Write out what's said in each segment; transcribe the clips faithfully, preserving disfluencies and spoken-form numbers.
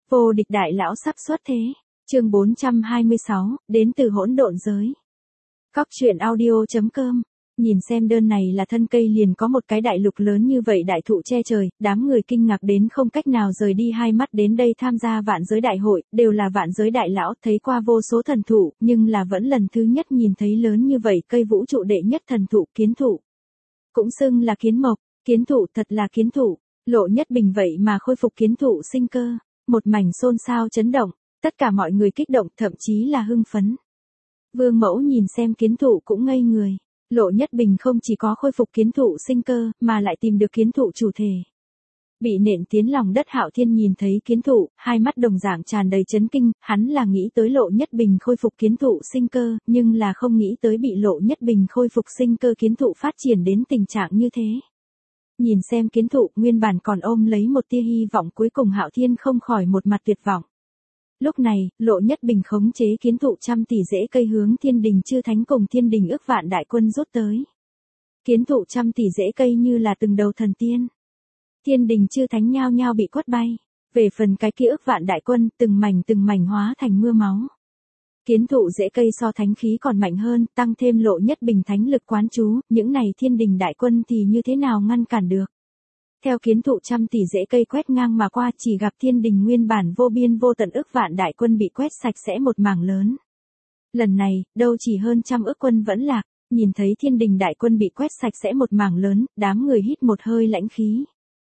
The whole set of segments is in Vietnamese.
Vô địch đại lão sắp xuất thế. Chương bốn trăm hai mươi sáu, đến từ hỗn độn giới. Cóc truyện audio chấm com. Nhìn xem đơn này là thân cây liền có một cái đại lục lớn như vậy đại thụ che trời, đám người kinh ngạc đến không cách nào rời đi hai mắt đến đây tham gia vạn giới đại hội, đều là vạn giới đại lão, thấy qua vô số thần thụ, nhưng là vẫn lần thứ nhất nhìn thấy lớn như vậy cây vũ trụ đệ nhất thần thụ kiến thụ. Cũng xưng là kiến mộc, kiến thụ thật là kiến thụ, Lộ Nhất Bình vậy mà khôi phục kiến thụ sinh cơ, một mảnh xôn xao chấn động, tất cả mọi người kích động thậm chí là hưng phấn. Vương Mẫu nhìn xem kiến thụ cũng ngây người. Lộ Nhất Bình không chỉ có khôi phục kiến thụ sinh cơ, mà lại tìm được kiến thụ chủ thể. Bị nện tiến lòng đất Hạo Thiên nhìn thấy kiến thụ, hai mắt đồng dạng tràn đầy chấn kinh, hắn là nghĩ tới Lộ Nhất Bình khôi phục kiến thụ sinh cơ, nhưng là không nghĩ tới bị Lộ Nhất Bình khôi phục sinh cơ kiến thụ phát triển đến tình trạng như thế. Nhìn xem kiến thụ, nguyên bản còn ôm lấy một tia hy vọng, cuối cùng Hạo Thiên không khỏi một mặt tuyệt vọng. Lúc này, Lộ Nhất Bình khống chế kiến thụ trăm tỷ rễ cây hướng thiên đình chư thánh cùng thiên đình ước vạn đại quân rút tới. Kiến thụ trăm tỷ rễ cây như là từng đầu thần tiên. Thiên đình chư thánh nhao nhao bị quất bay. Về phần cái kia ước vạn đại quân, từng mảnh từng mảnh hóa thành mưa máu. Kiến thụ rễ cây so thánh khí còn mạnh hơn, tăng thêm Lộ Nhất Bình thánh lực quán chú, những này thiên đình đại quân thì như thế nào ngăn cản được. Theo kiến thụ trăm tỷ rễ cây quét ngang mà qua, chỉ gặp thiên đình nguyên bản vô biên vô tận ức vạn đại quân bị quét sạch sẽ một mảng lớn. Lần này, đâu chỉ hơn trăm ức quân vẫn lạc, nhìn thấy thiên đình đại quân bị quét sạch sẽ một mảng lớn, đám người hít một hơi lãnh khí.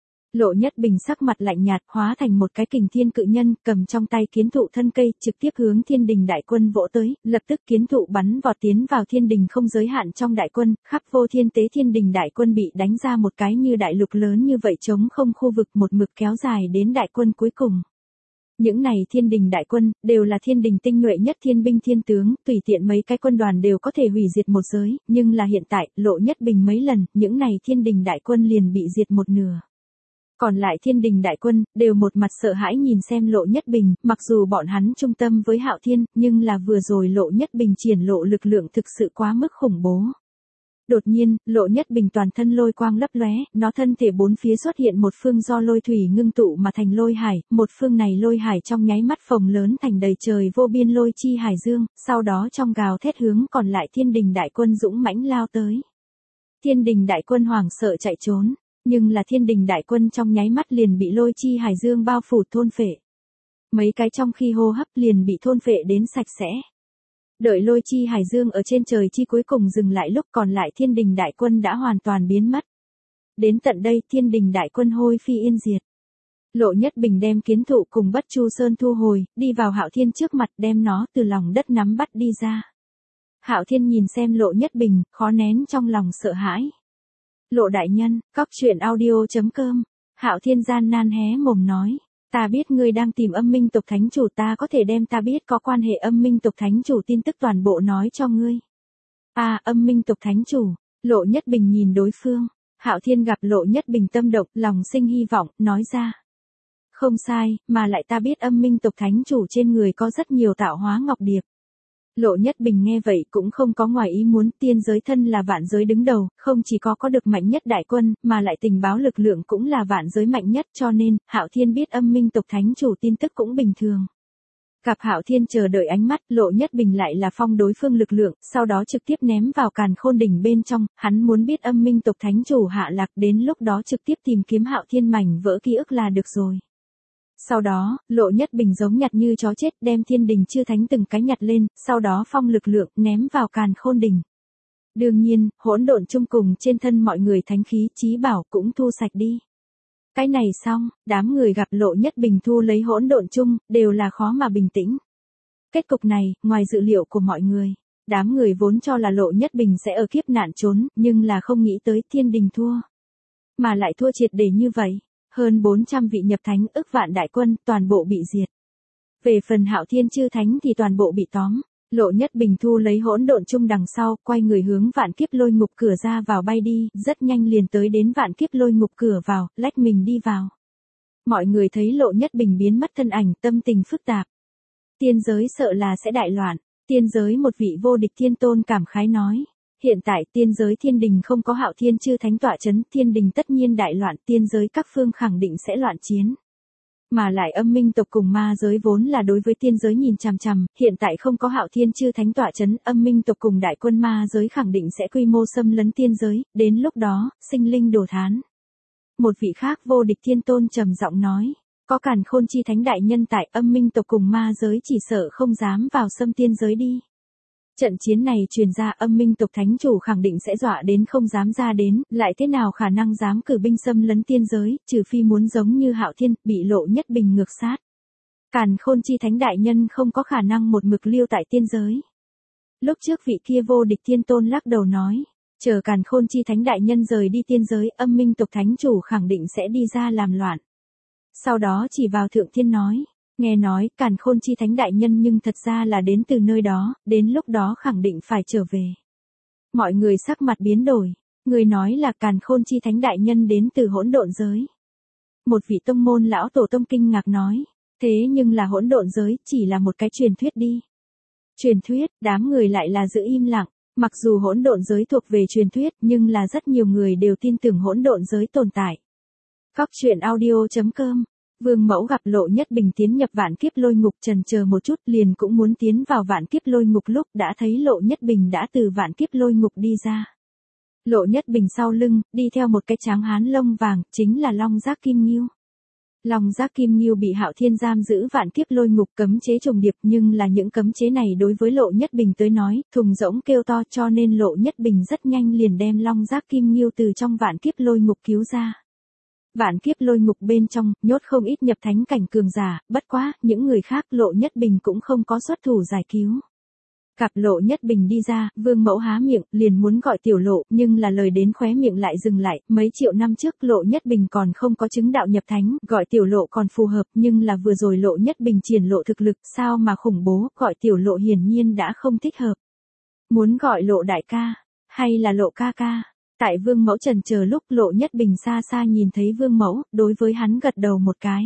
Lộ Nhất Bình sắc mặt lạnh nhạt, hóa thành một cái kình thiên cự nhân, cầm trong tay kiến thụ thân cây, trực tiếp hướng thiên đình đại quân vỗ tới, lập tức kiến thụ bắn vọt tiến vào thiên đình không giới hạn trong đại quân, khắp vô thiên tế thiên đình đại quân bị đánh ra một cái như đại lục lớn như vậy trống không khu vực một mực kéo dài đến đại quân cuối cùng. Những này thiên đình đại quân, đều là thiên đình tinh nhuệ nhất thiên binh thiên tướng, tùy tiện mấy cái quân đoàn đều có thể hủy diệt một giới, nhưng là hiện tại, Lộ Nhất Bình mấy lần, những này thiên đình đại quân liền bị diệt một nửa. Còn lại thiên đình đại quân, đều một mặt sợ hãi nhìn xem Lộ Nhất Bình, mặc dù bọn hắn trung tâm với Hạo Thiên, nhưng là vừa rồi Lộ Nhất Bình triển lộ lực lượng thực sự quá mức khủng bố. Đột nhiên, Lộ Nhất Bình toàn thân lôi quang lấp lóe, nó thân thể bốn phía xuất hiện một phương do lôi thủy ngưng tụ mà thành lôi hải, một phương này lôi hải trong nháy mắt phồng lớn thành đầy trời vô biên lôi chi hải dương, sau đó trong gào thét hướng còn lại thiên đình đại quân dũng mãnh lao tới. Thiên đình đại quân hoảng sợ chạy trốn. Nhưng là thiên đình đại quân trong nháy mắt liền bị lôi chi hải dương bao phủ thôn phệ. Mấy cái trong khi hô hấp liền bị thôn phệ đến sạch sẽ. Đợi lôi chi hải dương ở trên trời chi cuối cùng dừng lại lúc còn lại thiên đình đại quân đã hoàn toàn biến mất. Đến tận đây thiên đình đại quân hôi phi yên diệt. Lộ Nhất Bình đem kiến thụ cùng Bất Chu Sơn thu hồi, đi vào Hạo Thiên trước mặt đem nó từ lòng đất nắm bắt đi ra. Hạo Thiên nhìn xem Lộ Nhất Bình, khó nén trong lòng sợ hãi. Lộ đại nhân, cóc truyện audio chấm com. Hạo Thiên gian nan hé mồm nói, ta biết ngươi đang tìm âm minh tộc thánh chủ, ta có thể đem ta biết có quan hệ âm minh tộc thánh chủ tin tức toàn bộ nói cho ngươi. À, âm minh tộc thánh chủ. Lộ Nhất Bình nhìn đối phương. Hạo Thiên gặp Lộ Nhất Bình tâm động, lòng sinh hy vọng, nói ra. Không sai, mà lại ta biết âm minh tộc thánh chủ trên người có rất nhiều tạo hóa ngọc điệp. Lộ Nhất Bình nghe vậy cũng không có ngoài ý muốn, tiên giới thân là vạn giới đứng đầu, không chỉ có có được mạnh nhất đại quân, mà lại tình báo lực lượng cũng là vạn giới mạnh nhất, cho nên, Hạo Thiên biết âm minh tộc thánh chủ tin tức cũng bình thường. Gặp Hạo Thiên chờ đợi ánh mắt, Lộ Nhất Bình lại là phong đối phương lực lượng, sau đó trực tiếp ném vào càn khôn đỉnh bên trong, hắn muốn biết âm minh tộc thánh chủ hạ lạc, đến lúc đó trực tiếp tìm kiếm Hạo Thiên mảnh vỡ ký ức là được rồi. Sau đó, Lộ Nhất Bình giống nhặt như chó chết, đem thiên đình chư thánh từng cái nhặt lên, sau đó phong lực lượng, ném vào càn khôn đỉnh. Đương nhiên, hỗn độn chung cùng trên thân mọi người thánh khí chí bảo cũng thu sạch đi. Cái này xong, đám người gặp Lộ Nhất Bình thu lấy hỗn độn chung, đều là khó mà bình tĩnh. Kết cục này, ngoài dự liệu của mọi người, đám người vốn cho là Lộ Nhất Bình sẽ ở kiếp nạn trốn, nhưng là không nghĩ tới thiên đình thua. Mà lại thua triệt để như vậy. Hơn bốn trăm vị nhập thánh ức vạn đại quân, toàn bộ bị diệt. Về phần Hạo Thiên chư thánh thì toàn bộ bị tóm. Lộ Nhất Bình thu lấy hỗn độn chung đằng sau, quay người hướng vạn kiếp lôi ngục cửa ra vào bay đi, rất nhanh liền tới đến vạn kiếp lôi ngục cửa vào, lách mình đi vào. Mọi người thấy Lộ Nhất Bình biến mất thân ảnh, tâm tình phức tạp. Tiên giới sợ là sẽ đại loạn. Tiên giới một vị vô địch thiên tôn cảm khái nói. Hiện tại tiên giới thiên đình không có Hạo Thiên chư thánh tọa chấn, thiên đình tất nhiên đại loạn, tiên giới các phương khẳng định sẽ loạn chiến. Mà lại âm minh tộc cùng ma giới vốn là đối với tiên giới nhìn chằm chằm, hiện tại không có Hạo Thiên Chư Thánh tọa chấn, âm minh tộc cùng đại quân ma giới khẳng định sẽ quy mô xâm lấn tiên giới, đến lúc đó, sinh linh đồ thán. Một vị khác vô địch thiên tôn trầm giọng nói, có Càn Khôn Chi Thánh đại nhân tại, âm minh tộc cùng ma giới chỉ sợ không dám vào xâm tiên giới đi. Trận chiến này truyền ra, âm minh tộc thánh chủ khẳng định sẽ dọa đến không dám ra đến, lại thế nào khả năng dám cử binh xâm lấn tiên giới, trừ phi muốn giống như Hạo Thiên, bị Lộ Nhất Bình ngược sát. Càn Khôn Chi Thánh đại nhân không có khả năng một mực lưu tại tiên giới. Lúc trước vị kia vô địch thiên tôn lắc đầu nói, chờ Càn Khôn Chi Thánh đại nhân rời đi tiên giới, âm minh tộc thánh chủ khẳng định sẽ đi ra làm loạn. Sau đó chỉ vào Thượng Thiên nói, nghe nói Càn Khôn Chi Thánh đại nhân nhưng thật ra là đến từ nơi đó, đến lúc đó khẳng định phải trở về. Mọi người sắc mặt biến đổi, người nói là Càn Khôn Chi Thánh đại nhân đến từ hỗn độn giới. Một vị tông môn lão tổ tông kinh ngạc nói, thế nhưng là hỗn độn giới, chỉ là một cái truyền thuyết đi. Truyền thuyết, đám người lại là giữ im lặng, mặc dù hỗn độn giới thuộc về truyền thuyết, nhưng là rất nhiều người đều tin tưởng hỗn độn giới tồn tại. Cóc truyện audio chấm com. Vương Mẫu gặp Lộ Nhất Bình tiến nhập vạn kiếp lôi ngục, chần chờ một chút liền cũng muốn tiến vào vạn kiếp lôi ngục, lúc đã thấy Lộ Nhất Bình đã từ vạn kiếp lôi ngục đi ra. Lộ Nhất Bình sau lưng, đi theo một cái tráng hán lông vàng, chính là Long Giác Kim Nghiêu. Long Giác Kim Nghiêu bị Hạo Thiên giam giữ vạn kiếp lôi ngục, cấm chế trùng điệp, nhưng là những cấm chế này đối với Lộ Nhất Bình tới nói, thùng rỗng kêu to, cho nên Lộ Nhất Bình rất nhanh liền đem Long Giác Kim Nghiêu từ trong vạn kiếp lôi ngục cứu ra. Vạn kiếp lôi ngục bên trong, nhốt không ít nhập thánh cảnh cường giả, bất quá, những người khác Lộ Nhất Bình cũng không có xuất thủ giải cứu. Gặp Lộ Nhất Bình đi ra, Vương Mẫu há miệng, liền muốn gọi Tiểu Lộ, nhưng là lời đến khóe miệng lại dừng lại, mấy triệu năm trước Lộ Nhất Bình còn không có chứng đạo nhập thánh, gọi Tiểu Lộ còn phù hợp, nhưng là vừa rồi Lộ Nhất Bình triển lộ thực lực, sao mà khủng bố, gọi Tiểu Lộ hiển nhiên đã không thích hợp. Muốn gọi Lộ đại ca, hay là Lộ ca ca? Tại Vương Mẫu trần chờ lúc, Lộ Nhất Bình xa xa nhìn thấy Vương Mẫu, đối với hắn gật đầu một cái.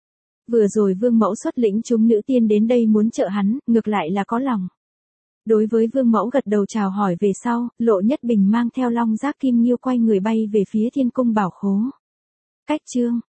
Vừa rồi Vương Mẫu xuất lĩnh chúng nữ tiên đến đây muốn trợ hắn, ngược lại là có lòng. Đối với Vương Mẫu gật đầu chào hỏi về sau, Lộ Nhất Bình mang theo Long Giác Kim Nghiêu quay người bay về phía Thiên Cung Bảo Khố. Cách chương